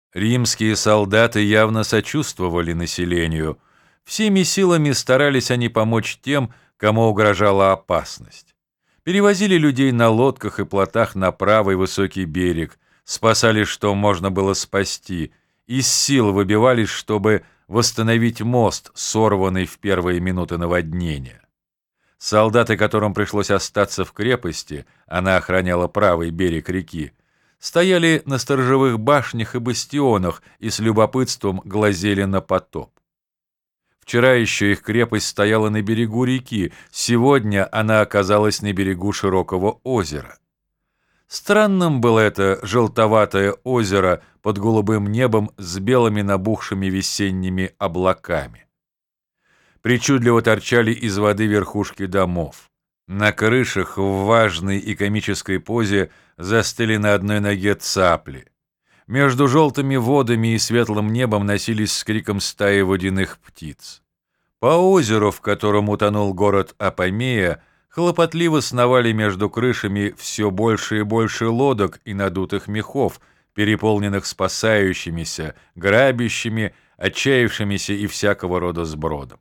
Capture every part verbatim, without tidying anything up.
Римские солдаты явно сочувствовали населению. Всеми силами старались они помочь тем, кому угрожала опасность. Перевозили людей на лодках и плотах на правый высокий берег, спасали, что можно было спасти, из сил выбивались, чтобы восстановить мост, сорванный в первые минуты наводнения. Солдаты, которым пришлось остаться в крепости, она охраняла правый берег реки, стояли на сторожевых башнях и бастионах и с любопытством глазели на потоп. Вчера еще их крепость стояла на берегу реки, сегодня она оказалась на берегу широкого озера. Странным было это желтоватое озеро под голубым небом с белыми набухшими весенними облаками. Причудливо торчали из воды верхушки домов. На крышах в важной и комической позе застыли на одной ноге цапли. Между желтыми водами и светлым небом носились с криком стаи водяных птиц. По озеру, в котором утонул город Апамея, хлопотливо сновали между крышами все больше и больше лодок и надутых мехов, переполненных спасающимися, грабящими, отчаявшимися и всякого рода сбродом.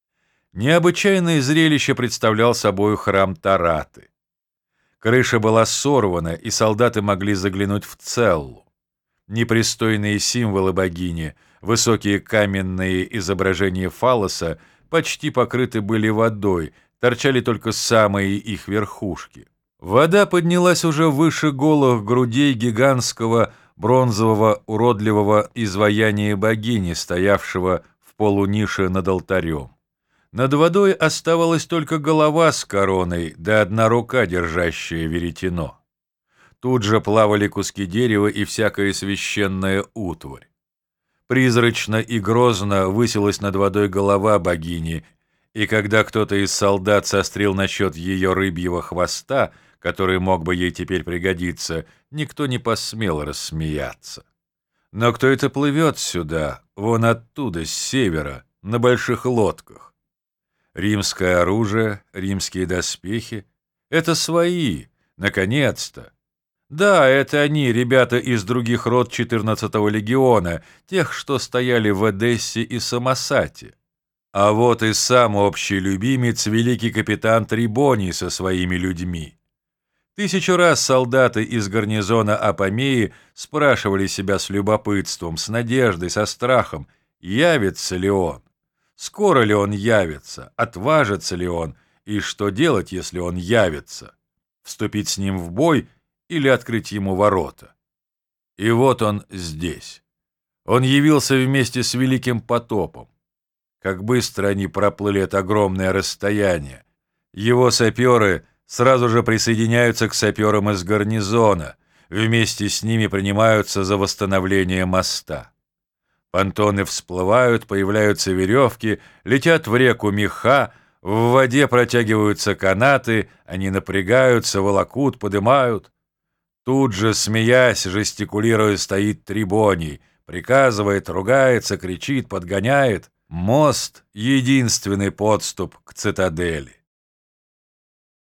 Необычайное зрелище представлял собой храм Тараты. Крыша была сорвана, и солдаты могли заглянуть в целлу. Непристойные символы богини, высокие каменные изображения фаллоса почти покрыты были водой, торчали только самые их верхушки. Вода поднялась уже выше голых грудей гигантского бронзового уродливого изваяния богини, стоявшего в полунише над алтарем. Над водой оставалась только голова с короной, да одна рука, держащая веретено. Тут же плавали куски дерева и всякая священная утварь. Призрачно и грозно высилась над водой голова богини, и когда кто-то из солдат сострил насчет ее рыбьего хвоста, который мог бы ей теперь пригодиться, никто не посмел рассмеяться. Но кто это плывет сюда, вон оттуда, с севера, на больших лодках? Римское оружие, римские доспехи — это свои, наконец-то. Да, это они, ребята из других рот четырнадцатого легиона, тех, что стояли в Эдессе и Самосате. А вот и сам общий любимец, великий капитан Трибоний со своими людьми. Тысячу раз солдаты из гарнизона Апамеи спрашивали себя с любопытством, с надеждой, со страхом, явится ли он. Скоро ли он явится, отважится ли он, и что делать, если он явится? Вступить с ним в бой или открыть ему ворота? И вот он здесь. Он явился вместе с великим потопом. Как быстро они проплыли это огромное расстояние. Его саперы сразу же присоединяются к саперам из гарнизона, вместе с ними принимаются за восстановление моста. Понтоны всплывают, появляются веревки, летят в реку меха, в воде протягиваются канаты, они напрягаются, волокут, подымают. Тут же, смеясь, жестикулируя, стоит Трибоний, приказывает, ругается, кричит, подгоняет. Мост — единственный подступ к цитадели.